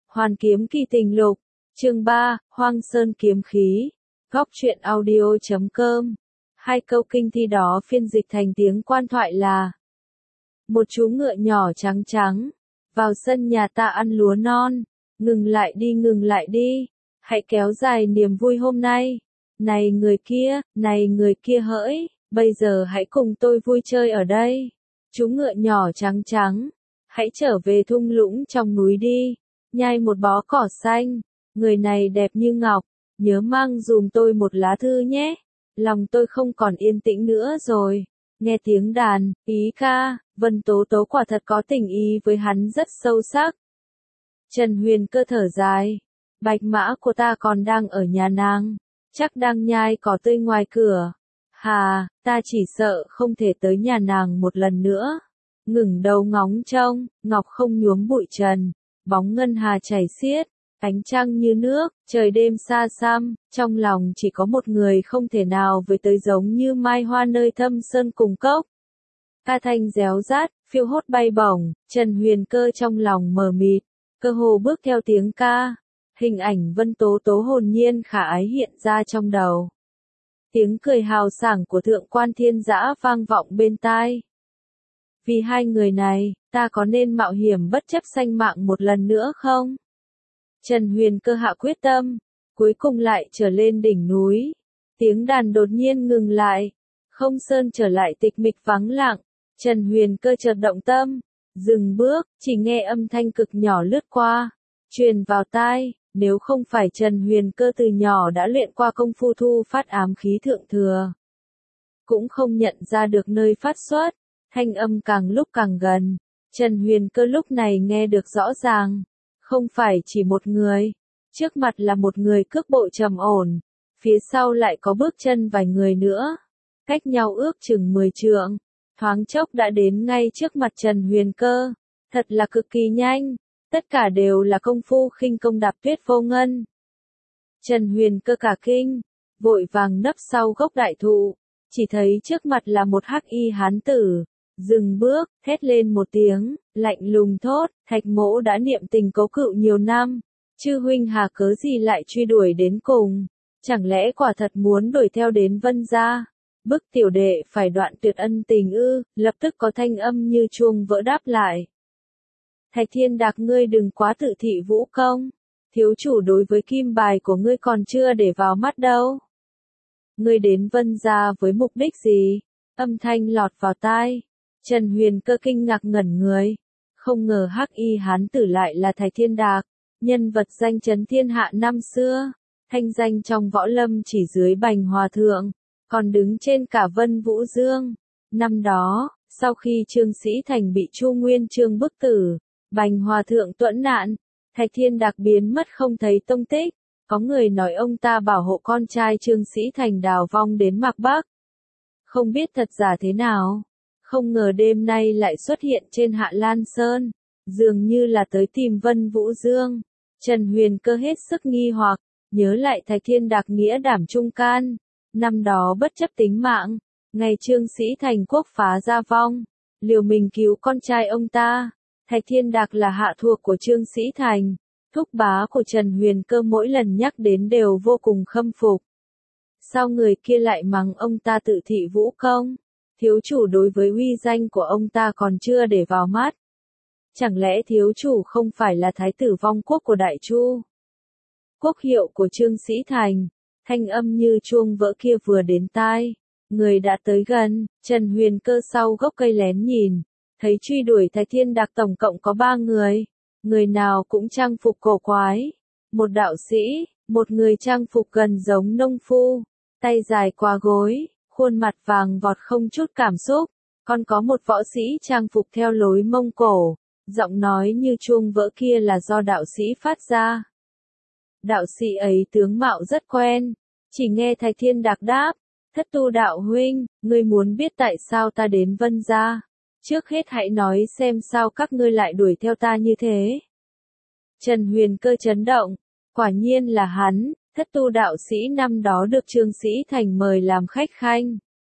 Hoàn kiếm kỳ tình lục, chương 3, Hoang Sơn kiếm khí, góc truyện audio.com. Hai câu kinh thi đó phiên dịch thành tiếng quan thoại là: một chú ngựa nhỏ trắng trắng, vào sân nhà ta ăn lúa non, ngừng lại đi, hãy kéo dài niềm vui hôm nay. Này người kia hỡi, bây giờ hãy cùng tôi vui chơi ở đây. Chú ngựa nhỏ trắng trắng, hãy trở về thung lũng trong núi đi, nhai một bó cỏ xanh, người này đẹp như ngọc, nhớ mang dùm tôi một lá thư nhé. Lòng tôi không còn yên tĩnh nữa rồi. Nghe tiếng đàn, ý ca, Vân Tố Tố quả thật có tình ý với hắn rất sâu sắc. Trần Huyền Cơ thở dài, bạch mã của ta còn đang ở nhà nàng, chắc đang nhai cỏ tươi ngoài cửa. Hà, ta chỉ sợ không thể tới nhà nàng một lần nữa. Ngẩng đầu ngóng trông, ngọc không nhuốm bụi trần, bóng ngân hà chảy xiết, ánh trăng như nước, trời đêm xa xăm, trong lòng chỉ có một người không thể nào với tới giống như mai hoa nơi thâm sơn cùng cốc. Ca thanh réo rát, phiêu hốt bay bổng, Trần Huyền Cơ trong lòng mờ mịt, cơ hồ bước theo tiếng ca, hình ảnh Vân Tố Tố hồn nhiên khả ái hiện ra trong đầu. Tiếng cười hào sảng của thượng quan Thiên Dã vang vọng bên tai. Vì hai người này, ta có nên mạo hiểm bất chấp sanh mạng một lần nữa không? Trần Huyền Cơ hạ quyết tâm, cuối cùng lại trở lên đỉnh núi. Tiếng đàn đột nhiên ngừng lại, không sơn trở lại tịch mịch vắng lặng. Trần Huyền Cơ chợt động tâm, dừng bước, chỉ nghe âm thanh cực nhỏ lướt qua, truyền vào tai. Nếu không phải Trần Huyền Cơ từ nhỏ đã luyện qua công phu thu phát ám khí thượng thừa, cũng không nhận ra được nơi phát xuất. Thanh âm càng lúc càng gần, Trần Huyền Cơ lúc này nghe được rõ ràng. Không phải chỉ một người, trước mặt là một người cước bộ trầm ổn, phía sau lại có bước chân vài người nữa, cách nhau ước chừng 10 trượng, thoáng chốc đã đến ngay trước mặt Trần Huyền Cơ, thật là cực kỳ nhanh, tất cả đều là công phu khinh công đạp tuyết vô ngân. Trần Huyền Cơ cả kinh, vội vàng nấp sau gốc đại thụ, chỉ thấy trước mặt là một hắc y hán tử. Dừng bước, thét lên một tiếng, lạnh lùng thốt, Thạch Mỗ đã niệm tình cố cựu nhiều năm, chư huynh hà cớ gì lại truy đuổi đến cùng, chẳng lẽ quả thật muốn đuổi theo đến Vân gia, bức tiểu đệ phải đoạn tuyệt ân tình ư? Lập tức có thanh âm như chuông vỡ đáp lại. Thạch Thiên Đạc, ngươi đừng quá tự thị vũ công, thiếu chủ đối với kim bài của ngươi còn chưa để vào mắt đâu. Ngươi đến Vân gia với mục đích gì? Âm thanh lọt vào tai. Trần Huyền Cơ kinh ngạc ngẩn người, không ngờ hắc y hán tử lại là Thạch Thiên Đạc, nhân vật danh chấn thiên hạ năm xưa, thanh danh trong võ lâm chỉ dưới Bành Hòa Thượng, còn đứng trên cả Vân Vũ Dương. Năm đó, sau khi Trương Sĩ Thành bị Chu Nguyên Chương bức tử, Bành Hòa Thượng tuẫn nạn, Thạch Thiên Đạc biến mất không thấy tông tích, có người nói ông ta bảo hộ con trai Trương Sĩ Thành đào vong đến Mạc Bắc. Không biết thật giả thế nào. Không ngờ đêm nay lại xuất hiện trên Hạ Lan Sơn, dường như là tới tìm Vân Vũ Dương. Trần Huyền Cơ hết sức nghi hoặc, nhớ lại Thạch Thiên Đạc nghĩa đảm trung can, năm đó bất chấp tính mạng, ngày Trương Sĩ Thành quốc phá gia vong, liều mình cứu con trai ông ta. Thạch Thiên Đạc là hạ thuộc của Trương Sĩ Thành, thúc bá của Trần Huyền Cơ mỗi lần nhắc đến đều vô cùng khâm phục. Sao người kia lại mắng ông ta tự thị vũ công? Thiếu chủ đối với uy danh của ông ta còn chưa để vào mắt. Chẳng lẽ thiếu chủ không phải là thái tử vong quốc của Đại Chu? Quốc hiệu của Trương Sĩ Thành, thanh âm như chuông vỡ kia vừa đến tai. Người đã tới gần, Trần Huyền Cơ sau gốc cây lén nhìn, thấy truy đuổi Thạch Thiên Đạc tổng cộng có 3 người. Người nào cũng trang phục cổ quái. Một đạo sĩ, một người trang phục gần giống nông phu, tay dài qua gối, khuôn mặt vàng vọt không chút cảm xúc, còn có một võ sĩ trang phục theo lối Mông Cổ, giọng nói như chuông vỡ kia là do đạo sĩ phát ra. Đạo sĩ ấy tướng mạo rất quen, chỉ nghe Thạch Thiên Đạc đáp, Thất Tu đạo huynh, ngươi muốn biết tại sao ta đến Vân gia? Trước hết hãy nói xem sao các ngươi lại đuổi theo ta như thế. Trần Huyền Cơ chấn động, quả nhiên là hắn. Thất Tu đạo sĩ năm đó được Trương Sĩ Thành mời làm khách khanh.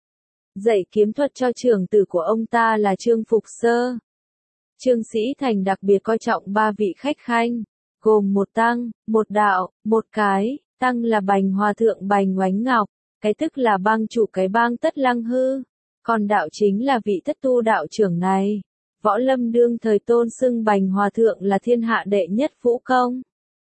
Dạy kiếm thuật cho trưởng tử của ông ta là Trương Phục Sơ. Trương Sĩ Thành đặc biệt coi trọng 3 vị khách khanh, gồm một tăng, một đạo, một cái, tăng là Bành Hòa Thượng Bành Oánh Ngọc, cái tức là bang chủ cái bang Tất Lăng Hư, còn đạo chính là vị thất tu đạo trưởng này. Võ Lâm đương thời tôn xưng Bành Hòa Thượng là thiên hạ đệ nhất vũ công.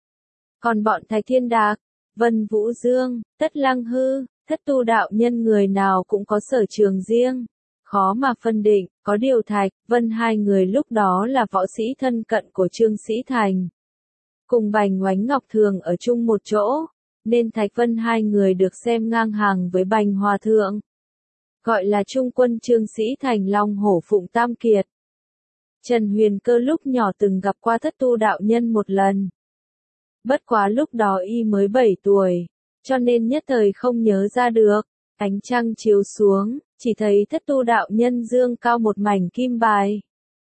Còn bọn Thạch Thiên Đạc, Vân Vũ Dương, Tất Lăng Hư, thất tu đạo nhân người nào cũng có sở trường riêng, khó mà phân định, có điều Thạch, Vân hai người lúc đó là võ sĩ thân cận của Trương Sĩ Thành. Cùng Bành Oánh Ngọc thường ở chung một chỗ, nên Thạch Vân hai người được xem ngang hàng với Bành Hòa Thượng. Gọi là trung quân Trương Sĩ Thành Long Hổ Phụng Tam Kiệt. Trần Huyền Cơ lúc nhỏ từng gặp qua thất tu đạo nhân một lần. Bất quá lúc đó y mới 7 tuổi, cho nên nhất thời không nhớ ra được. Ánh trăng chiếu xuống, chỉ thấy thất tu đạo nhân dương cao một mảnh kim bài.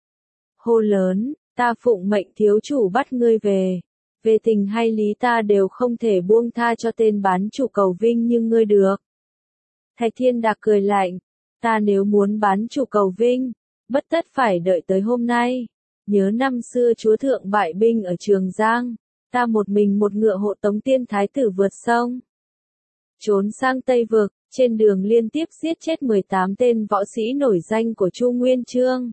Hô lớn, ta phụng mệnh thiếu chủ bắt ngươi về. Về tình hay lý ta đều không thể buông tha cho tên bán chủ cầu vinh như ngươi được. Thạch Thiên Đạc cười lạnh, ta nếu muốn bán chủ cầu vinh, bất tất phải đợi tới hôm nay. Nhớ năm xưa chúa thượng bại binh ở Trường Giang, ta một mình một ngựa hộ tống tiên thái tử vượt sông. Trốn sang Tây Vực, trên đường liên tiếp giết chết 18 tên võ sĩ nổi danh của Chu Nguyên Chương.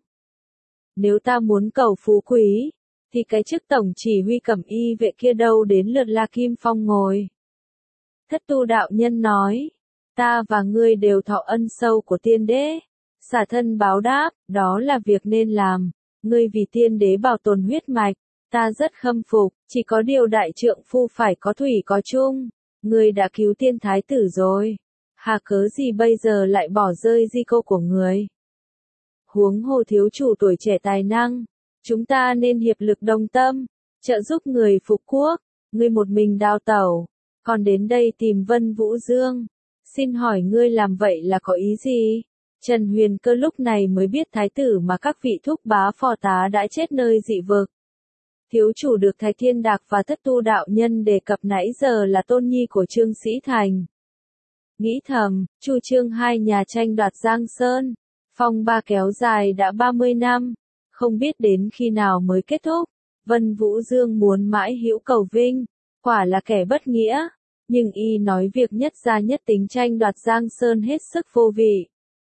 Nếu ta muốn cầu phú quý, thì cái chức tổng chỉ huy cẩm y vệ kia đâu đến lượt La Kim Phong ngồi. Thất tu đạo nhân nói, ta và ngươi đều thọ ân sâu của tiên đế, xả thân báo đáp, đó là việc nên làm, ngươi vì tiên đế bảo tồn huyết mạch, ta rất khâm phục, chỉ có điều đại trượng phu phải có thủy có chung, ngươi đã cứu tiên thái tử rồi, hà cớ gì bây giờ lại bỏ rơi di cô của người. Huống hồ thiếu chủ tuổi trẻ tài năng, chúng ta nên hiệp lực đồng tâm, trợ giúp người phục quốc, ngươi một mình đào tẩu, còn đến đây tìm Vân Vũ Dương. Xin hỏi ngươi làm vậy là có ý gì? Trần Huyền Cơ lúc này mới biết thái tử mà các vị thúc bá phò tá đã chết nơi dị vực. Thiếu chủ được Thạch Thiên Đạc và thất tu đạo nhân đề cập nãy giờ là tôn nhi của Trương Sĩ Thành. Nghĩ thầm, Chu Trương hai nhà tranh đoạt Giang Sơn, phong ba kéo dài đã 30 năm, không biết đến khi nào mới kết thúc. Vân Vũ Dương muốn mãi hữu cầu vinh, quả là kẻ bất nghĩa, nhưng y nói việc nhất gia nhất tính tranh đoạt Giang Sơn hết sức vô vị.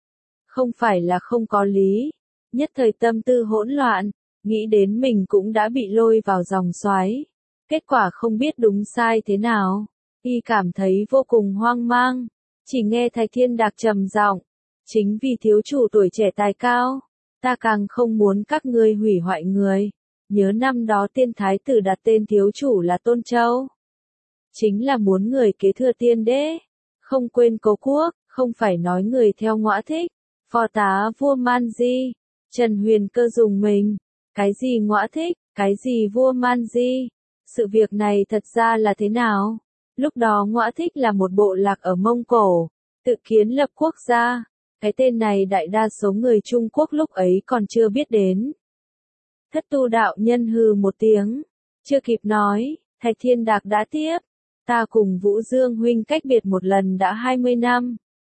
Không phải là không có lý, nhất thời tâm tư hỗn loạn, nghĩ đến mình cũng đã bị lôi vào dòng xoáy, kết quả không biết đúng sai thế nào, y cảm thấy vô cùng hoang mang, chỉ nghe Thạch Thiên Đạc trầm giọng, chính vì thiếu chủ tuổi trẻ tài cao, ta càng không muốn các ngươi hủy hoại người, nhớ năm đó tiên thái tử đặt tên thiếu chủ là Tôn Châu. Chính là muốn người kế thừa tiên đế, không quên cố quốc, không phải nói người theo ngõa thích, phò tá vua Man Di, Trần Huyền Cơ dùng mình, cái gì ngõa thích, cái gì vua Man Di, sự việc này thật ra là thế nào? Lúc đó ngõa thích là một bộ lạc ở Mông Cổ, tự kiến lập quốc gia, cái tên này đại đa số người Trung Quốc lúc ấy còn chưa biết đến. Thất tu đạo nhân hừ một tiếng, chưa kịp nói, Thạch Thiên Đạc đã tiếp. Ta cùng Vũ Dương huynh cách biệt một lần đã 20 năm.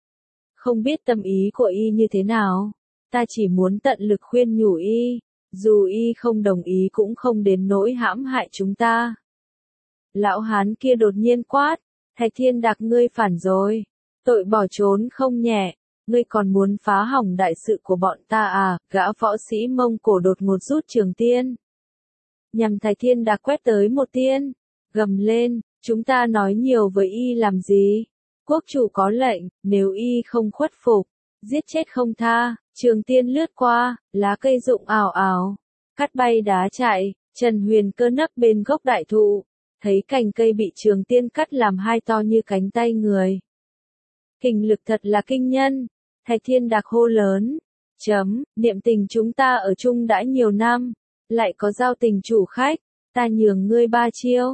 Không biết tâm ý của y như thế nào, ta chỉ muốn tận lực khuyên nhủ y, dù y không đồng ý cũng không đến nỗi hãm hại chúng ta. Lão hán kia đột nhiên quát, Thạch Thiên Đạc ngươi phản rồi, tội bỏ trốn không nhẹ, ngươi còn muốn phá hỏng đại sự của bọn ta à, gã võ sĩ Mông Cổ đột ngột rút trường tiên. Nhằm Thạch Thiên Đạc quét tới một tiên, gầm lên. Chúng ta nói nhiều với y làm gì? Quốc chủ có lệnh, nếu y không khuất phục, giết chết không tha. Trường tiên lướt qua, lá cây rụng ào ào, cắt bay đá chạy. Trần Huyền Cơ nấp bên gốc đại thụ, thấy cành cây bị trường tiên cắt làm hai to như cánh tay người. Kình lực thật là kinh nhân. Thạch Thiên Đạc hô lớn, niệm tình chúng ta ở chung đã nhiều năm, lại có giao tình chủ khách, ta nhường ngươi 3 chiêu.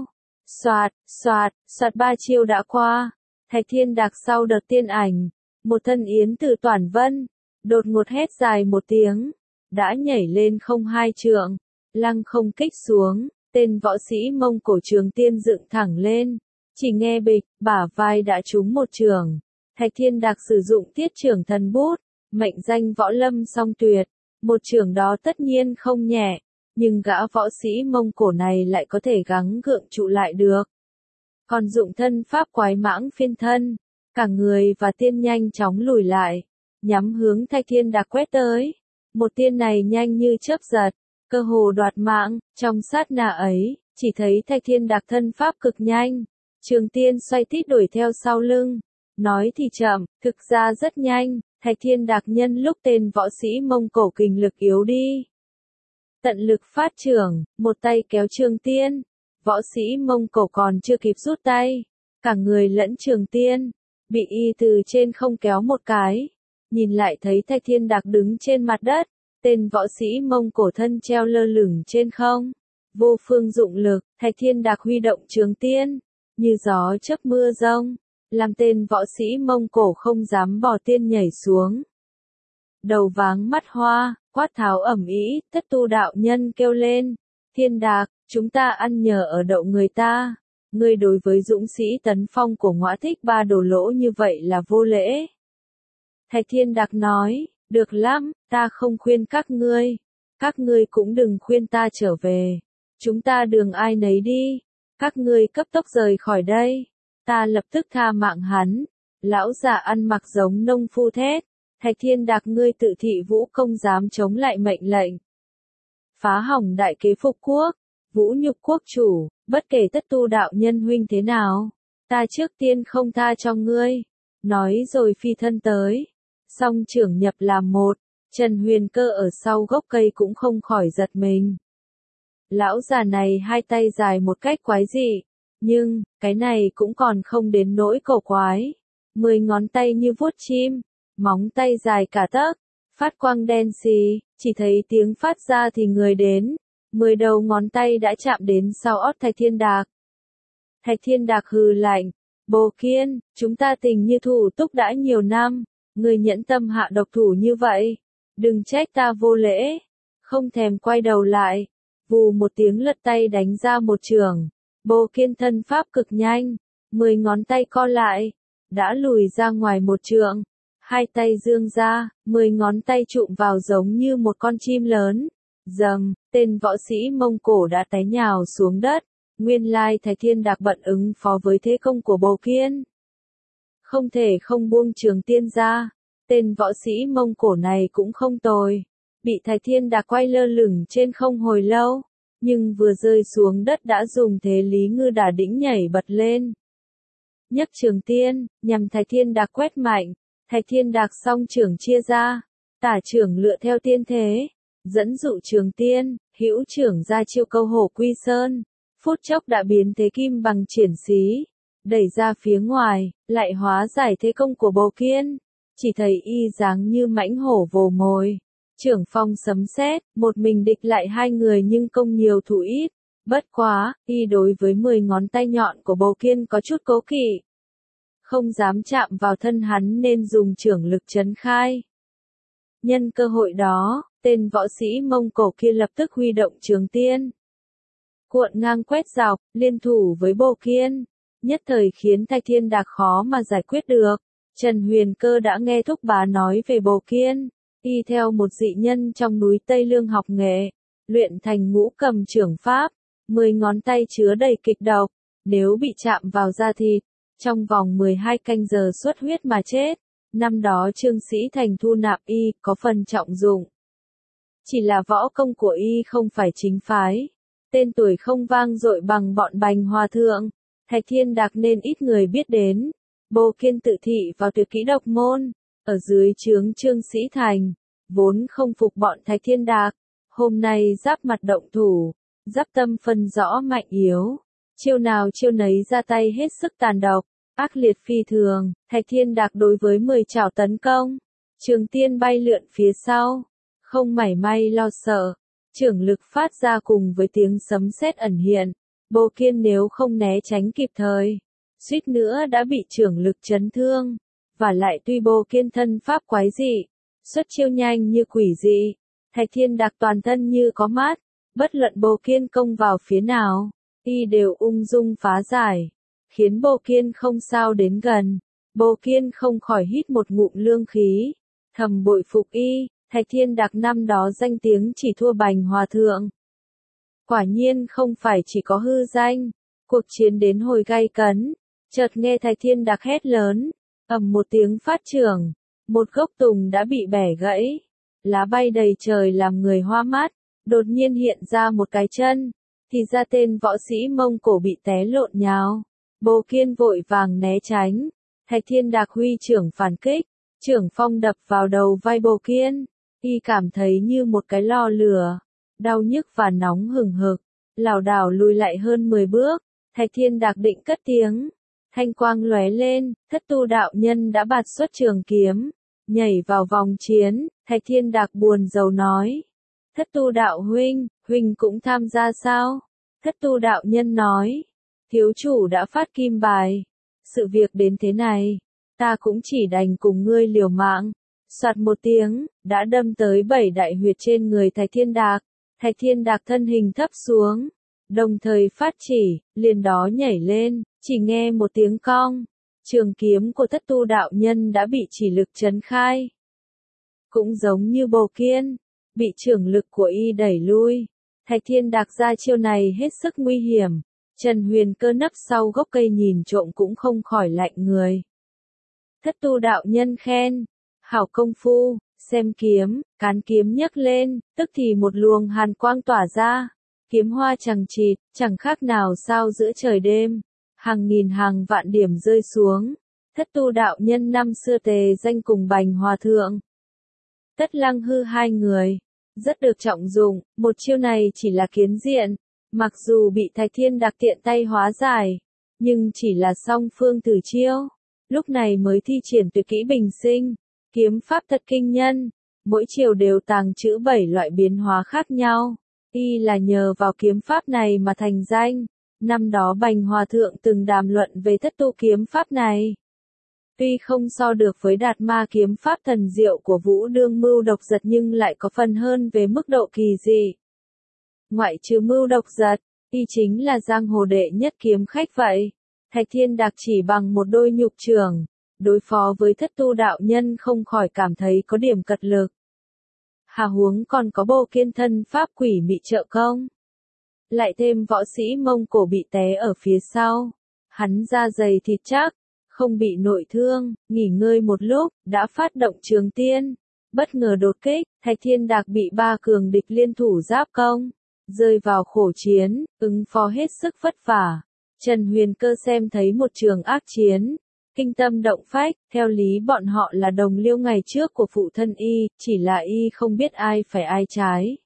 Soạt 3 chiêu đã qua, Thạch Thiên Đạc sau đợt tiên ảnh, một thân yến từ Toản Vân, đột ngột hét dài một tiếng, đã nhảy lên không 2 trượng, lăng không kích xuống, tên võ sĩ Mông Cổ trường tiên dựng thẳng lên, chỉ nghe bịch, bả vai đã trúng một trường. Thạch Thiên Đạc sử dụng tiết trưởng thần bút, mệnh danh võ lâm song tuyệt, một trường đó tất nhiên không nhẹ, nhưng gã võ sĩ Mông Cổ này lại có thể gắng gượng trụ lại được. Còn dụng thân pháp quái mãng phiên thân, cả người và tiên nhanh chóng lùi lại, nhắm hướng Thạch Thiên Đạc quét tới. Một tiên này nhanh như chớp giật, cơ hồ đoạt mạng, trong sát na ấy, chỉ thấy Thạch Thiên Đạc thân pháp cực nhanh, trường tiên xoay tít đuổi theo sau lưng. Nói thì chậm, thực ra rất nhanh, Thạch Thiên Đạc nhân lúc tên võ sĩ Mông Cổ kình lực yếu đi. Tận lực phát trưởng, một tay kéo trường tiên, võ sĩ Mông Cổ còn chưa kịp rút tay, cả người lẫn trường tiên, bị y từ trên không kéo một cái. Nhìn lại thấy Thạch Thiên Đạc đứng trên mặt đất, tên võ sĩ Mông Cổ thân treo lơ lửng trên không. Vô phương dụng lực, Thạch Thiên Đạc huy động trường tiên, như gió chớp mưa rông, làm tên võ sĩ Mông Cổ không dám bỏ tiên nhảy xuống. Đầu váng mắt hoa, quát tháo ầm ĩ, Thất Tu đạo nhân kêu lên, Thiên Đạc, chúng ta ăn nhờ ở đậu người ta, ngươi đối với dũng sĩ tấn phong của Ngõa Thích Ba đổ lỗ như vậy là vô lễ. Thạch Thiên Đạc nói, được lắm, ta không khuyên các ngươi cũng đừng khuyên ta trở về, chúng ta đường ai nấy đi, các ngươi cấp tốc rời khỏi đây, ta lập tức tha mạng hắn. Lão già ăn mặc giống nông phu thét, Thạch Thiên Đạc ngươi tự thị vũ công dám chống lại mệnh lệnh. Phá hỏng đại kế phục quốc, vũ nhục quốc chủ, bất kể Thất Tu đạo nhân huynh thế nào, ta trước tiên không tha cho ngươi. Nói rồi phi thân tới, song trưởng nhập làm một, Trần Huyền Cơ ở sau gốc cây cũng không khỏi giật mình. Lão già này hai tay dài một cách quái dị, nhưng, cái này cũng còn không đến nỗi cổ quái. 10 ngón tay như vuốt chim, móng tay dài cả tấc, phát quang đen xì, chỉ thấy tiếng phát ra thì người đến. 10 đầu ngón tay đã chạm đến sau ót Thạch Thiên Đạc. Thạch Thiên Đạc hừ lạnh, Bồ Kiên, chúng ta tình như thủ túc đã nhiều năm, người nhẫn tâm hạ độc thủ như vậy, đừng trách ta vô lễ. Không thèm quay đầu lại, vù một tiếng lật tay đánh ra một chưởng. Bồ Kiên thân pháp cực nhanh, 10 ngón tay co lại, đã lùi ra ngoài một trượng. Hai tay dương ra, 10 ngón tay chụm vào giống như một con chim lớn. Dầm, tên võ sĩ Mông Cổ đã té nhào xuống đất. Nguyên lai Thạch Thiên Đạc bận ứng phó với thế công của Bồ Kiên. Không thể không buông trường tiên ra. Tên võ sĩ Mông Cổ này cũng không tồi. Bị Thạch Thiên Đạc quay lơ lửng trên không hồi lâu. Nhưng vừa rơi xuống đất đã dùng thế Lý Ngư Đả Đĩnh nhảy bật lên. Nhấc trường tiên, nhằm Thạch Thiên Đạc quét mạnh. Thạch Thiên Đạc song trưởng chia ra. Tả trưởng lựa theo tiên thế. Dẫn dụ trường tiên, hữu trưởng ra chiêu câu hổ quy sơn. Phút chốc đã biến thế kim bằng triển xí. Đẩy ra phía ngoài, lại hóa giải thế công của Bồ Kiên. Chỉ thấy y dáng như mãnh hổ vồ mồi. Trưởng phong sấm sét, một mình địch lại hai người nhưng công nhiều thủ ít. Bất quá, y đối với 10 ngón tay nhọn của Bồ Kiên có chút cố kỵ. Không dám chạm vào thân hắn nên dùng trưởng lực trấn khai. Nhân cơ hội đó, tên võ sĩ Mông Cổ kia lập tức huy động trường tiên. Cuộn ngang quét dọc, liên thủ với Bồ Kiên. Nhất thời khiến Thạch Thiên Đạc khó mà giải quyết được. Trần Huyền Cơ đã nghe thúc bá nói về Bồ Kiên. Y theo một dị nhân trong núi Tây Lương học nghệ, luyện thành ngũ cầm trưởng pháp, 10 ngón tay chứa đầy kịch độc, nếu bị chạm vào da thịt, trong vòng 12 canh giờ xuất huyết mà chết. Năm đó Trương Sĩ Thành thu nạp y, có phần trọng dụng. Chỉ là võ công của y không phải chính phái, tên tuổi không vang dội bằng bọn Bành Hòa Thượng, Thạch Thiên Đạc nên ít người biết đến. Bồ Kiên tự thị vào tuyệt kỹ độc môn, ở dưới trướng Trương Sĩ Thành, vốn không phục bọn Thạch Thiên Đạc, hôm nay giáp mặt động thủ, giáp tâm phân rõ mạnh yếu, chiêu nào chiêu nấy ra tay hết sức tàn độc, ác liệt phi thường. Thạch Thiên Đạc đối với 10 chảo tấn công, trường tiên bay lượn phía sau, không mảy may lo sợ, trưởng lực phát ra cùng với tiếng sấm sét ẩn hiện. Bồ Kiên nếu không né tránh kịp thời, suýt nữa đã bị trưởng lực chấn thương. Và lại tuy Bồ Kiên thân pháp quái dị, xuất chiêu nhanh như quỷ dị, Thạch Thiên Đạc toàn thân như có mắt, bất luận Bồ Kiên công vào phía nào, y đều ung dung phá giải, khiến Bồ Kiên không sao đến gần. Bồ Kiên không khỏi hít một ngụm lương khí, thầm bội phục y. Thạch Thiên Đạc năm đó danh tiếng chỉ thua Bành Hòa Thượng, Quả nhiên không phải chỉ có hư danh. Cuộc chiến đến hồi gay cấn, chợt nghe Thạch Thiên Đạc hét lớn, ầm một tiếng phát trưởng, một gốc tùng đã bị bẻ gãy, lá bay đầy trời làm người hoa mắt, đột nhiên hiện ra một cái chân, thì ra tên võ sĩ Mông Cổ bị té lộn nhào. Bồ Kiên vội vàng né tránh, Thạch Thiên Đạc huy trưởng phản kích, trưởng phong đập vào đầu vai Bồ Kiên, y cảm thấy như một cái lò lửa, đau nhức và nóng hừng hực, lảo đảo lùi lại hơn 10 bước. Thạch Thiên Đạc định cất tiếng, thanh quang lóe lên, Thất Tu đạo nhân đã bạt xuất trường kiếm, nhảy vào vòng chiến. Thạch Thiên Đạc buồn rầu nói, Thất Tu đạo huynh cũng tham gia sao? Thất Tu đạo nhân nói, thiếu chủ đã phát kim bài, sự việc đến thế này, ta cũng chỉ đành cùng ngươi liều mạng. Soạt một tiếng, đã đâm tới 7 đại huyệt trên người Thạch Thiên Đạc. Thạch Thiên Đạc thân hình thấp xuống, đồng thời phát chỉ, liền đó nhảy lên, chỉ nghe một tiếng cong, trường kiếm của Thất Tu đạo nhân đã bị chỉ lực trấn khai. Cũng giống như Bồ Kiên, bị trưởng lực của y đẩy lui. Thạch Thiên Đạc ra chiêu này hết sức nguy hiểm, Trần Huyền Cơ nấp sau gốc cây nhìn trộm cũng không khỏi lạnh người. Thất Tu đạo nhân khen, hảo công phu, xem kiếm, cán kiếm nhấc lên, tức thì một luồng hàn quang tỏa ra, kiếm hoa chằng chịt, chẳng khác nào sao giữa trời đêm, hàng nghìn hàng vạn điểm rơi xuống. Thất Tu đạo nhân năm xưa tề danh cùng Bành Hòa Thượng, Tất Lăng Hư hai người, rất được trọng dụng. Một chiêu này chỉ là kiến diện, mặc dù bị Thạch Thiên Đạc tiện tay hóa giải, nhưng chỉ là song phương thử chiêu, lúc này mới thi triển tuyệt kỹ bình sinh, kiếm pháp thật kinh nhân, mỗi chiều đều tàng trữ 7 loại biến hóa khác nhau. Y là nhờ vào kiếm pháp này mà thành danh. Năm đó Bành Hòa Thượng từng đàm luận về thất tu kiếm pháp này. Tuy không so được với Đạt Ma kiếm pháp thần diệu của Vũ Đương Mưu Độc Giật nhưng lại có phần hơn về mức độ kỳ dị. Ngoại trừ Mưu Độc Giật, y chính là giang hồ đệ nhất kiếm khách vậy. Thạch Thiên Đạc chỉ bằng một đôi nhục trưởng, đối phó với Thất Tu đạo nhân không khỏi cảm thấy có điểm cật lực. Hà huống còn có Bồ Kiên thân pháp quỷ mị trợ công. Lại thêm võ sĩ Mông Cổ bị té ở phía sau. Hắn da dày thịt chắc, không bị nội thương, nghỉ ngơi một lúc, đã phát động trường tiên. Bất ngờ đột kích, Thạch Thiên Đạc bị 3 cường địch liên thủ giáp công, rơi vào khổ chiến, ứng phó hết sức vất vả. Trần Huyền Cơ xem thấy một trường ác chiến, kinh tâm động phách, theo lý bọn họ là đồng liêu ngày trước của phụ thân y, chỉ là y không biết ai phải ai trái.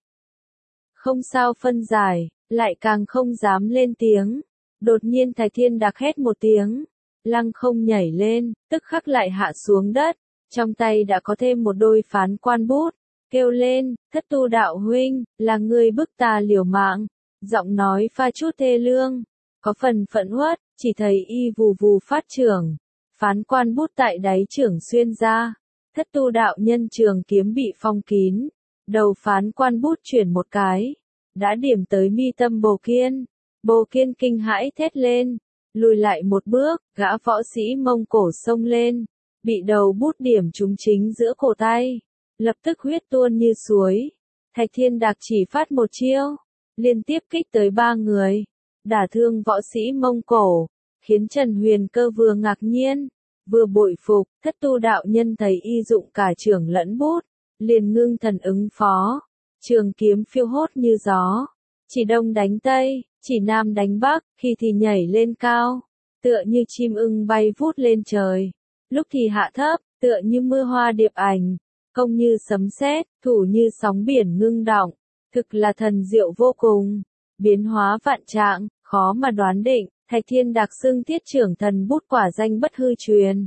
Không sao phân giải, lại càng không dám lên tiếng. Đột nhiên Thạch Thiên Đạc hét một tiếng, lăng không nhảy lên, tức khắc lại hạ xuống đất, trong tay đã có thêm một đôi phán quan bút, kêu lên, Thất Tu đạo huynh, là ngươi bức ta liều mạng, giọng nói pha chút thê lương, có phần phẫn uất, chỉ thấy y vù vù phát trưởng, phán quan bút tại đáy trưởng xuyên ra, Thất Tu đạo nhân trường kiếm bị phong kín, đầu phán quan bút chuyển một cái, đã điểm tới mi tâm Bồ Kiên. Bồ Kiên kinh hãi thét lên, lùi lại một bước, gã võ sĩ Mông Cổ xông lên, bị đầu bút điểm trúng chính giữa cổ tay, lập tức huyết tuôn như suối. Thạch Thiên Đạc chỉ phát một chiêu, liên tiếp kích tới 3 người, đả thương võ sĩ Mông Cổ, khiến Trần Huyền Cơ vừa ngạc nhiên, vừa bội phục. Thất Tu đạo nhân thấy y dụng cả trưởng lẫn bút, liền ngưng thần ứng phó, trường kiếm phiêu hốt như gió, chỉ đông đánh tây, chỉ nam đánh bắc, khi thì nhảy lên cao, tựa như chim ưng bay vút lên trời, lúc thì hạ thấp, tựa như mưa hoa điệp ảnh, công như sấm sét, thủ như sóng biển ngưng đọng, thực là thần diệu vô cùng, biến hóa vạn trạng, khó mà đoán định. Thạch Thiên Đạc xưng Thiết Trưởng Thần bút quả danh bất hư truyền.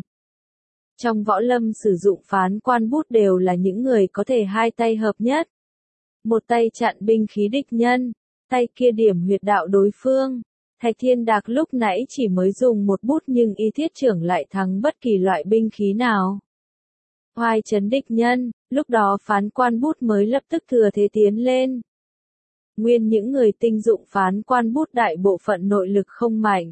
Trong võ lâm sử dụng phán quan bút đều là những người có thể hai tay hợp nhất. Một tay chặn binh khí địch nhân, tay kia điểm huyệt đạo đối phương. Thạch Thiên Đạc lúc nãy chỉ mới dùng một bút nhưng y Thiết Trưởng lại thắng bất kỳ loại binh khí nào. Hoài chấn địch nhân, lúc đó phán quan bút mới lập tức thừa thế tiến lên. Nguyên những người tinh dụng phán quan bút đại bộ phận nội lực không mạnh,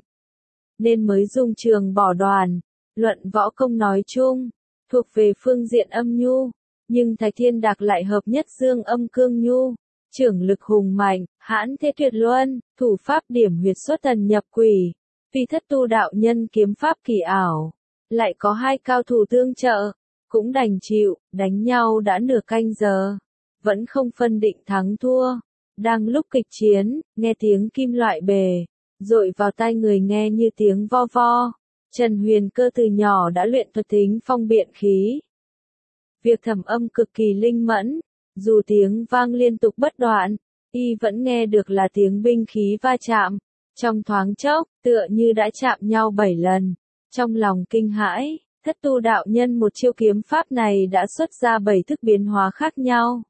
nên mới dùng trường bỏ đoàn. Luận võ công nói chung, thuộc về phương diện âm nhu, nhưng Thạch Thiên Đạc lại hợp nhất dương âm cương nhu, trưởng lực hùng mạnh, hãn thế tuyệt luân, thủ pháp điểm huyệt xuất thần nhập quỷ, vì thất tu đạo nhân kiếm pháp kỳ ảo, lại có hai cao thủ tương trợ, cũng đành chịu, đánh nhau đã nửa canh giờ, vẫn không phân định thắng thua. Đang lúc kịch chiến, nghe tiếng kim loại bề, dội vào tai người nghe như tiếng vo vo. Trần Huyền Cơ từ nhỏ đã luyện thuật thính phong biện khí. Việc thẩm âm cực kỳ linh mẫn, dù tiếng vang liên tục bất đoạn, y vẫn nghe được là tiếng binh khí va chạm. Trong thoáng chốc, tựa như đã chạm nhau 7 lần. Trong lòng kinh hãi, thất tu đạo nhân một chiêu kiếm pháp này đã xuất ra 7 thức biến hóa khác nhau.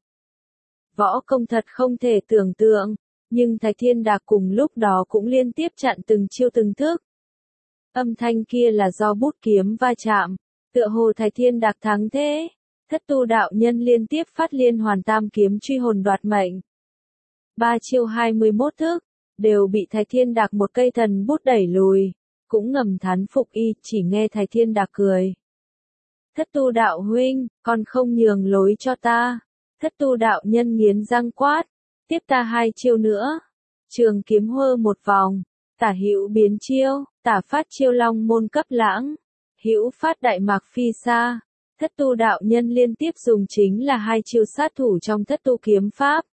Võ công thật không thể tưởng tượng, nhưng Thái Thiên Đạc cùng lúc đó cũng liên tiếp chặn từng chiêu từng thức. Âm thanh kia là do bút kiếm va chạm, tựa hồ Thái Thiên Đạc thắng thế. Thất tu đạo nhân liên tiếp phát liên hoàn tam kiếm truy hồn đoạt mệnh. 3 chiêu 21 thức, đều bị Thái Thiên Đạc một cây thần bút đẩy lùi, cũng ngầm thán phục y, chỉ nghe Thái Thiên Đạc cười. Thất tu đạo huynh, còn không nhường lối cho ta. Thất tu đạo nhân nghiến răng quát, tiếp ta 2 chiêu nữa. Trường kiếm hơ một vòng, tả hữu biến chiêu, tả phát chiêu long môn cấp lãng, hữu phát đại mạc phi xa. Thất tu đạo nhân liên tiếp dùng chính là 2 chiêu sát thủ trong thất tu kiếm pháp.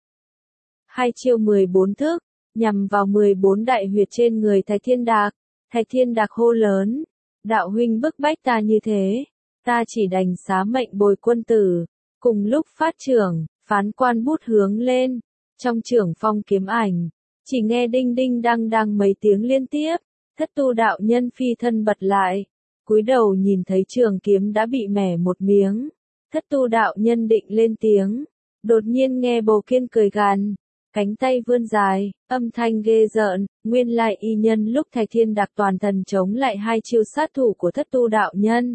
2 chiêu 14 thức, nhằm vào 14 đại huyệt trên người Thái Thiên Đạc. Thái Thiên Đạc hô lớn, đạo huynh bức bách ta như thế, ta chỉ đành xá mệnh bồi quân tử. Cùng lúc phát trưởng, phán quan bút hướng lên, trong trưởng phong kiếm ảnh, chỉ nghe đinh đinh đăng đăng mấy tiếng liên tiếp, thất tu đạo nhân phi thân bật lại, cúi đầu nhìn thấy trường kiếm đã bị mẻ một miếng, thất tu đạo nhân định lên tiếng, đột nhiên nghe Bồ Kiên cười gằn, cánh tay vươn dài, âm thanh ghê rợn, nguyên lại y nhân lúc Thái Thiên Đạc toàn thần chống lại 2 chiêu sát thủ của thất tu đạo nhân.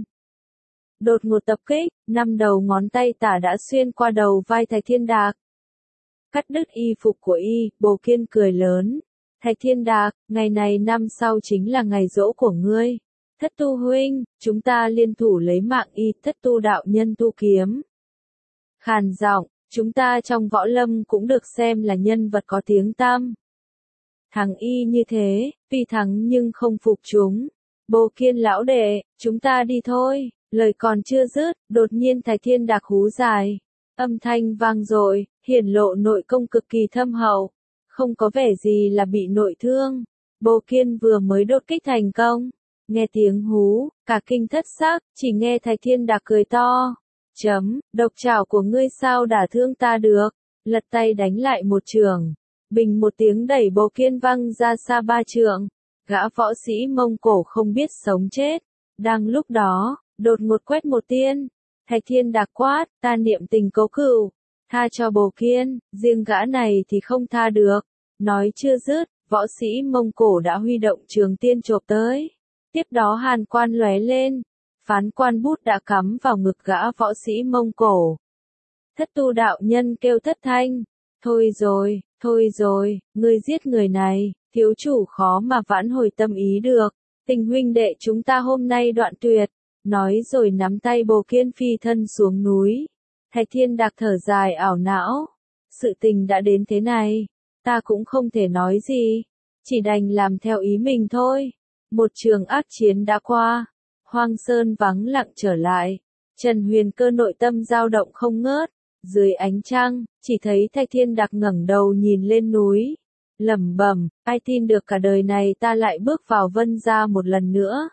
Đột ngột tập kích, 5 đầu ngón tay tả đã xuyên qua đầu vai Thái Thiên Đạc. Cắt đứt y phục của y, Bồ Kiên cười lớn. Thái Thiên Đạc, ngày này năm sau chính là ngày giỗ của ngươi. Thất tu huynh, chúng ta liên thủ lấy mạng y, thất tu đạo nhân tu kiếm. Khàn giọng, chúng ta trong võ lâm cũng được xem là nhân vật có tiếng tăm. Thằng y như thế, tuy thắng nhưng không phục chúng. Bồ Kiên lão đệ, chúng ta đi thôi. Lời còn chưa dứt, đột nhiên Thái Thiên Đạc hú dài. Âm thanh vang dội, hiển lộ nội công cực kỳ thâm hậu. Không có vẻ gì là bị nội thương. Bồ Kiên vừa mới đột kích thành công. Nghe tiếng hú, cả kinh thất sắc, chỉ nghe Thái Thiên Đạc cười to. Độc trảo của ngươi sao đả thương ta được. Lật tay đánh lại một trường. Bình một tiếng đẩy Bồ Kiên văng ra xa 3 trượng. Gã võ sĩ Mông Cổ không biết sống chết. Đang lúc đó, đột ngột quét một tiên. Thái Thiên Đạc quát, ta niệm tình cố cửu. Tha cho Bồ Kiên, riêng gã này thì không tha được. Nói chưa dứt, võ sĩ Mông Cổ đã huy động trường tiên chộp tới. Tiếp đó hàn quan lóe lên. Phán quan bút đã cắm vào ngực gã võ sĩ Mông Cổ. Thất tu đạo nhân kêu thất thanh. Thôi rồi, ngươi giết người này, thiếu chủ khó mà vãn hồi tâm ý được. Tình huynh đệ chúng ta hôm nay đoạn tuyệt. Nói rồi nắm tay Bồ Kiên phi thân xuống núi. Thái Thiên Đạc thở dài ảo não. Sự tình đã đến thế này, ta cũng không thể nói gì. Chỉ đành làm theo ý mình thôi. Một trường ác chiến đã qua. Hoang Sơn vắng lặng trở lại. Trần Huyền Cơ nội tâm dao động không ngớt. Dưới ánh trăng, chỉ thấy Thái Thiên Đạc ngẩng đầu nhìn lên núi. Lẩm bẩm, ai tin được cả đời này ta lại bước vào Vân Gia một lần nữa.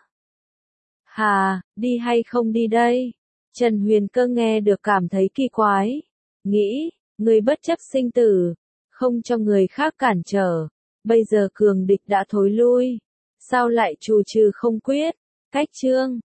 Hà, đi hay không đi đây? Trần Huyền Cơ nghe được cảm thấy kỳ quái. Nghĩ, người bất chấp sinh tử, không cho người khác cản trở. Bây giờ cường địch đã thối lui. Sao lại trù trừ không quyết? Cách chương.